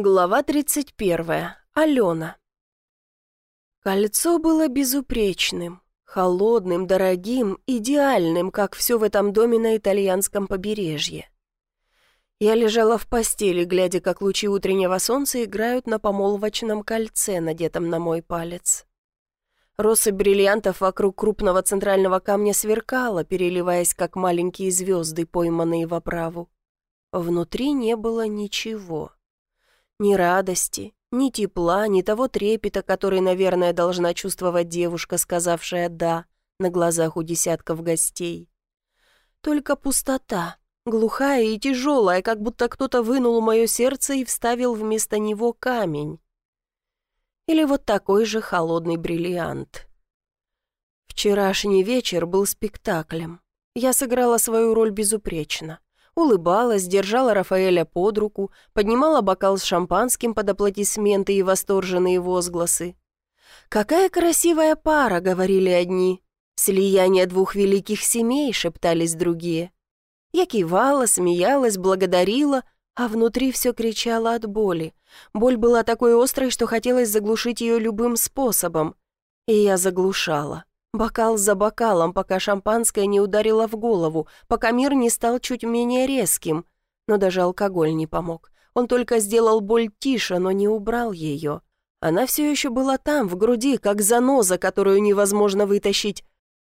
Глава 31. Алена. Кольцо было безупречным, холодным, дорогим, идеальным, как все в этом доме на итальянском побережье. Я лежала в постели, глядя, как лучи утреннего солнца играют на помолвочном кольце, надетом на мой палец. Россыпь бриллиантов вокруг крупного центрального камня сверкала, переливаясь, как маленькие звезды, пойманные в оправу. Внутри не было ничего. Ни радости, ни тепла, ни того трепета, который, наверное, должна чувствовать девушка, сказавшая «да» на глазах у десятков гостей. Только пустота, глухая и тяжелая, как будто кто-то вынул мое сердце и вставил вместо него камень. Или вот такой же холодный бриллиант. Вчерашний вечер был спектаклем. Я сыграла свою роль безупречно. Улыбалась, держала Рафаэля под руку, поднимала бокал с шампанским под аплодисменты и восторженные возгласы. «Какая красивая пара!» — говорили одни. «Слияние двух великих семей!» — шептались другие. Я кивала, смеялась, благодарила, а внутри все кричало от боли. Боль была такой острой, что хотелось заглушить ее любым способом. И я заглушала. Бокал за бокалом, пока шампанское не ударило в голову, пока мир не стал чуть менее резким. Но даже алкоголь не помог. Он только сделал боль тише, но не убрал ее. Она все еще была там, в груди, как заноза, которую невозможно вытащить.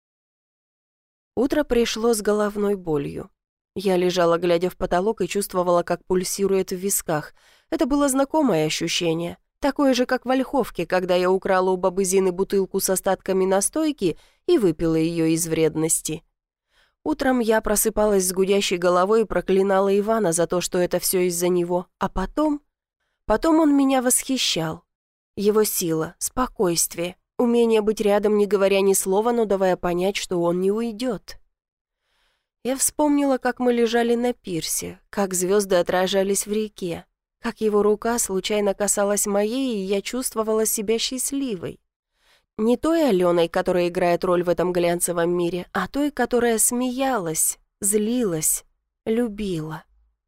Утро пришло с головной болью. Я лежала, глядя в потолок, и чувствовала, как пульсирует в висках. Это было знакомое ощущение. Такое же, как в Ольховке, когда я украла у бабы Зины бутылку с остатками настойки и выпила ее из вредности. Утром я просыпалась с гудящей головой и проклинала Ивана за то, что это все из-за него. А потом он меня восхищал. Его сила, спокойствие, умение быть рядом, не говоря ни слова, но давая понять, что он не уйдет. Я вспомнила, как мы лежали на пирсе, как звезды отражались в реке, как его рука случайно касалась моей, и я чувствовала себя счастливой. Не той Аленой, которая играет роль в этом глянцевом мире, а той, которая смеялась, злилась, любила.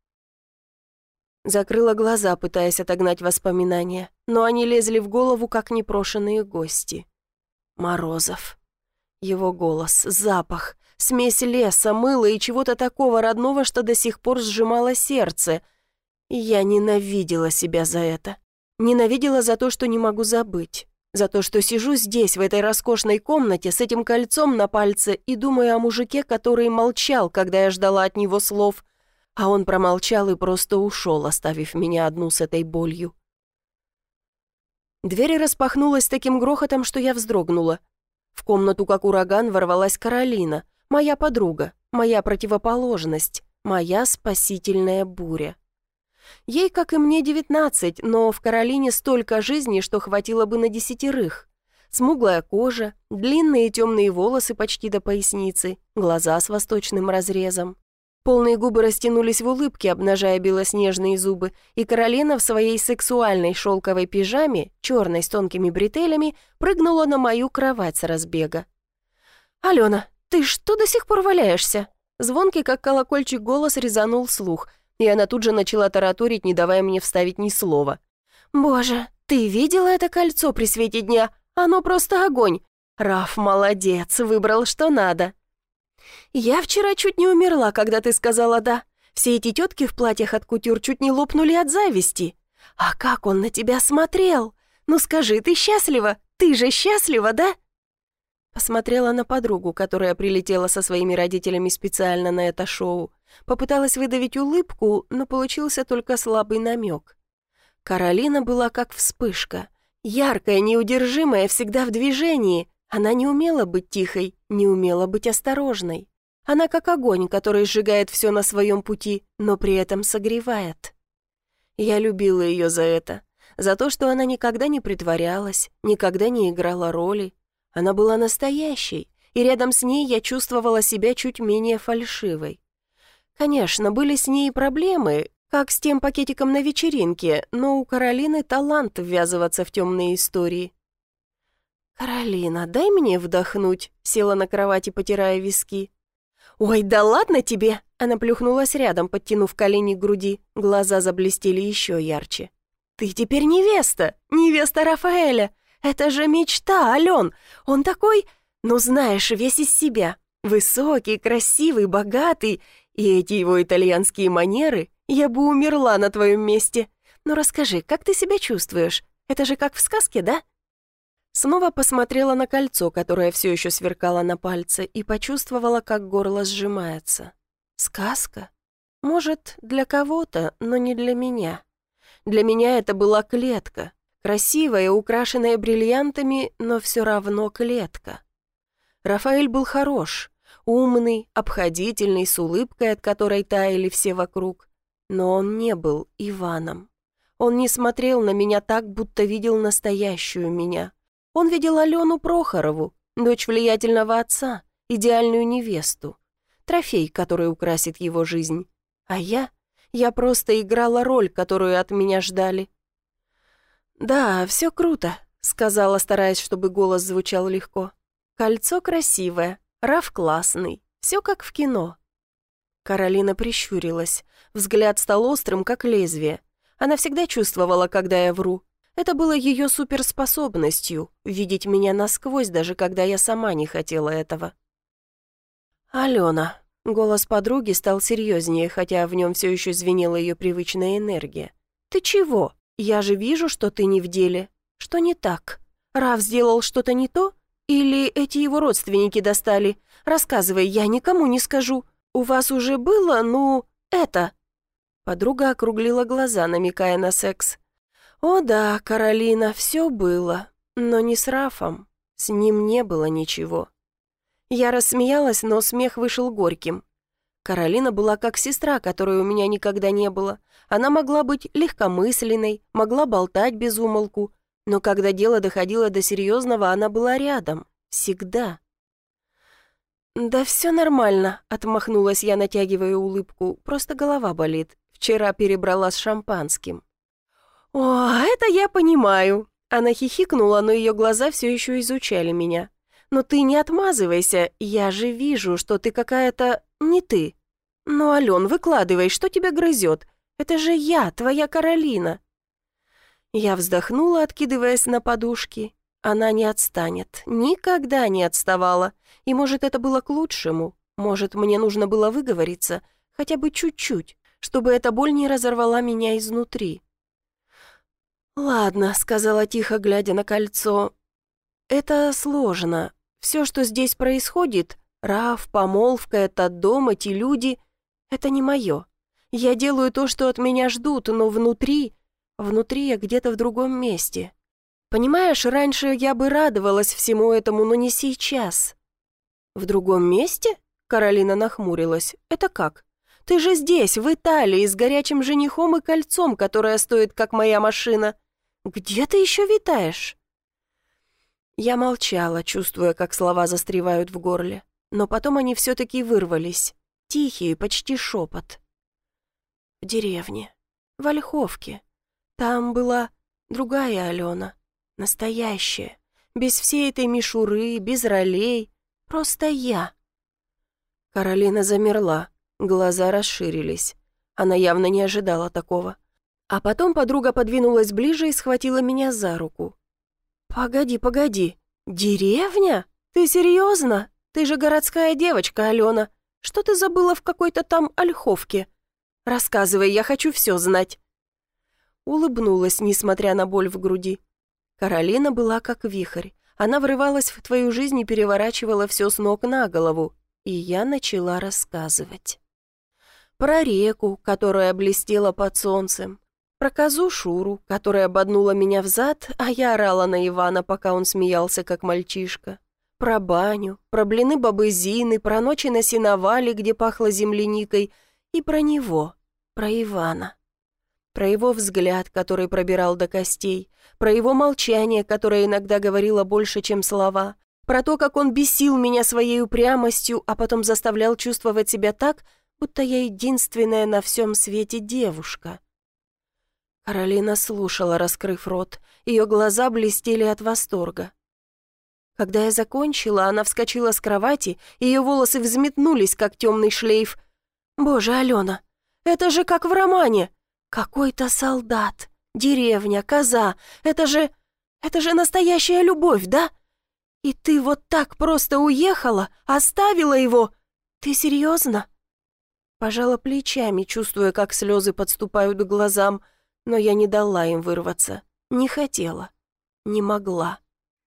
Закрыла глаза, пытаясь отогнать воспоминания, но они лезли в голову, как непрошенные гости. Морозов. Его голос, запах, смесь леса, мыла и чего-то такого родного, что до сих пор сжимало сердце. И я ненавидела себя за это. Ненавидела за то, что не могу забыть. За то, что сижу здесь, в этой роскошной комнате, с этим кольцом на пальце и думаю о мужике, который молчал, когда я ждала от него слов. А он промолчал и просто ушел, оставив меня одну с этой болью. Дверь распахнулась с таким грохотом, что я вздрогнула. В комнату, как ураган, ворвалась Каролина, моя подруга, моя противоположность, моя спасительная буря. Ей, как и мне, 19, но в Каролине столько жизни, что хватило бы на 10. Смуглая кожа, длинные темные волосы почти до поясницы, глаза с восточным разрезом. Полные губы растянулись в улыбке, обнажая белоснежные зубы, и Каролина в своей сексуальной шелковой пижаме, черной с тонкими бретелями, прыгнула на мою кровать с разбега. «Алена, ты что до сих пор валяешься?» Звонкий, как колокольчик, голос резанул слух, и она тут же начала тараторить, не давая мне вставить ни слова. «Боже, ты видела это кольцо при свете дня? Оно просто огонь! Раф молодец, выбрал что надо!» «Я вчера чуть не умерла, когда ты сказала «да». Все эти тетки в платьях от кутюр чуть не лопнули от зависти. А как он на тебя смотрел? Ну скажи, ты счастлива? Ты же счастлива, да?» Посмотрела на подругу, которая прилетела со своими родителями специально на это шоу. Попыталась выдавить улыбку, но получился только слабый намек. Каролина была как вспышка. Яркая, неудержимая, всегда в движении. Она не умела быть тихой, не умела быть осторожной. Она как огонь, который сжигает все на своем пути, но при этом согревает. Я любила ее за это, за то, что она никогда не притворялась, никогда не играла роли. Она была настоящей, и рядом с ней я чувствовала себя чуть менее фальшивой. Конечно, были с ней проблемы, как с тем пакетиком на вечеринке, но у Каролины талант ввязываться в темные истории. «Каролина, дай мне вдохнуть», — села на кровати, потирая виски. «Ой, да ладно тебе!» Она плюхнулась рядом, подтянув колени к груди. Глаза заблестели еще ярче. Ты теперь невеста, невеста Рафаэля. Это же мечта, Ален. Он такой, ну знаешь, весь из себя. Высокий, красивый, богатый. И эти его итальянские манеры, я бы умерла на твоем месте. Ну расскажи, как ты себя чувствуешь? Это же как в сказке, да?» Снова посмотрела на кольцо, которое все еще сверкало на пальце, и почувствовала, как горло сжимается. Сказка? Может, для кого-то, но не для меня. Для меня это была клетка. Красивая, украшенная бриллиантами, но все равно клетка. Рафаэль был хорош, умный, обходительный, с улыбкой, от которой таяли все вокруг. Но он не был Иваном. Он не смотрел на меня так, будто видел настоящую меня. Он видел Алену Прохорову, дочь влиятельного отца, идеальную невесту, трофей, который украсит его жизнь. А я просто играла роль, которую от меня ждали. «Да, все круто», — сказала, стараясь, чтобы голос звучал легко. «Кольцо красивое, Раф классный, все как в кино». Каролина прищурилась. Взгляд стал острым, как лезвие. Она всегда чувствовала, когда я вру. Это было ее суперспособностью — видеть меня насквозь, даже когда я сама не хотела этого. «Алена», — голос подруги стал серьезнее, хотя в нем все еще звенела ее привычная энергия. «Ты чего? Я же вижу, что ты не в деле. Что не так? Раф сделал что-то не то? Или эти его родственники достали? Рассказывай, я никому не скажу. У вас уже было, это...» Подруга округлила глаза, намекая на секс. «О да, Каролина, все было, но не с Рафом. С ним не было ничего». Я рассмеялась, но смех вышел горьким. Каролина была как сестра, которой у меня никогда не было. Она могла быть легкомысленной, могла болтать без умолку, но когда дело доходило до серьезного, она была рядом. Всегда. «Да все нормально», — отмахнулась я, натягивая улыбку. «Просто голова болит. Вчера перебрала с шампанским». «О, это я понимаю». Она хихикнула, но ее глаза все еще изучали меня. «Но ты не отмазывайся, я же вижу, что ты какая-то... не ты. Ну, Ален, выкладывай, что тебя грызет? Это же я, твоя Каролина». Я вздохнула, откидываясь на подушки. Она не отстанет, никогда не отставала. И, может, это было к лучшему. Может, мне нужно было выговориться, хотя бы чуть-чуть, чтобы эта боль не разорвала меня изнутри. «Ладно», — сказала тихо, глядя на кольцо. «Это сложно. Все, что здесь происходит, Раф, помолвка, этот дом, эти люди, это не мое. Я делаю то, что от меня ждут, но внутри я где-то в другом месте. Понимаешь, раньше я бы радовалась всему этому, но не сейчас». «В другом месте?» — Каролина нахмурилась. «Это как? Ты же здесь, в Италии, с горячим женихом и кольцом, которое стоит, как моя машина. Где ты еще витаешь?» Я молчала, чувствуя, как слова застревают в горле, но потом они все-таки вырвались. Тихий, почти шепот. «В деревне, в Ольховке. Там была другая Алена, настоящая, без всей этой мишуры, без ролей, просто я». Каролина замерла, глаза расширились. Она явно не ожидала такого. А потом подруга подвинулась ближе и схватила меня за руку. «Погоди, деревня? Ты серьезно? Ты же городская девочка, Алена. Что ты забыла в какой-то там Ольховке? Рассказывай, я хочу все знать». Улыбнулась, несмотря на боль в груди. Каролина была как вихрь. Она врывалась в твою жизнь и переворачивала все с ног на голову. И я начала рассказывать. Про реку, которая блестела под солнцем. Про козу Шуру, которая боднула меня взад, а я орала на Ивана, пока он смеялся, как мальчишка. Про баню, про блины бабы Зины, про ночи на сеновале, где пахло земляникой, и про него, про Ивана. Про его взгляд, который пробирал до костей, про его молчание, которое иногда говорило больше, чем слова, про то, как он бесил меня своей упрямостью, а потом заставлял чувствовать себя так, будто я единственная на всем свете девушка. Каролина слушала, раскрыв рот. Ее глаза блестели от восторга. Когда я закончила, она вскочила с кровати, ее волосы взметнулись, как темный шлейф. «Боже, Алена, это же как в романе! Какой-то солдат, Деревня, коза, это же настоящая любовь, да? И ты вот так просто уехала, оставила его? Ты серьезно?» Пожала плечами, чувствуя, как слезы подступают к глазам, но я не дала им вырваться. Не хотела, не могла.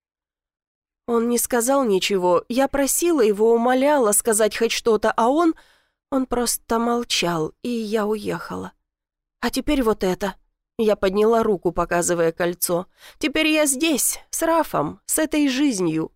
Он не сказал ничего, я просила его, умоляла сказать хоть что-то, а он просто молчал, и я уехала. А теперь вот это. Я подняла руку, показывая кольцо. Теперь я здесь, с Рафом, с этой жизнью.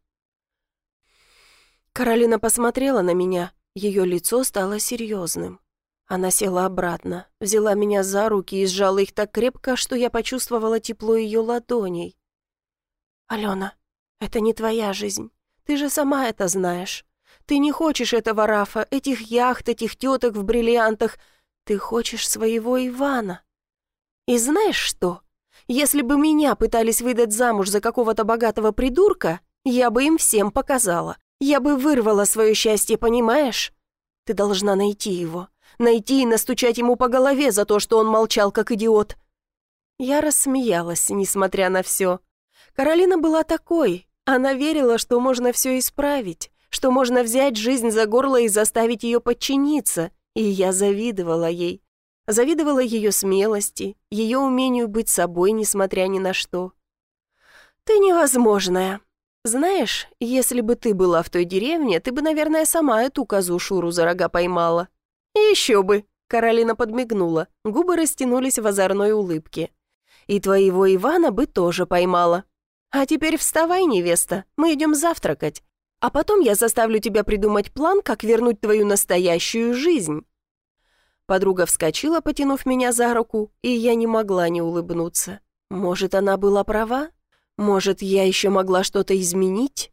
Каролина посмотрела на меня, ее лицо стало серьезным. Она села обратно, взяла меня за руки и сжала их так крепко, что я почувствовала тепло ее ладоней. «Алена, это не твоя жизнь. Ты же сама это знаешь. Ты не хочешь этого Рафа, этих яхт, этих теток в бриллиантах. Ты хочешь своего Ивана. И знаешь что? Если бы меня пытались выдать замуж за какого-то богатого придурка, я бы им всем показала. Я бы вырвала свое счастье, понимаешь? Ты должна найти его. Найти и настучать ему по голове за то, что он молчал, как идиот». Я рассмеялась, несмотря на все. Каролина была такой. Она верила, что можно все исправить, что можно взять жизнь за горло и заставить ее подчиниться, и я завидовала ей. Завидовала ее смелости, ее умению быть собой, несмотря ни на что. «Ты невозможная. Знаешь, если бы ты была в той деревне, ты бы, наверное, сама эту козу Шуру за рога поймала». «Еще бы!» — Каролина подмигнула, губы растянулись в озорной улыбке. «И твоего Ивана бы тоже поймала. А теперь вставай, невеста, мы идем завтракать. А потом я заставлю тебя придумать план, как вернуть твою настоящую жизнь». Подруга вскочила, потянув меня за руку, и я не могла не улыбнуться. Может, она была права? Может, я еще могла что-то изменить?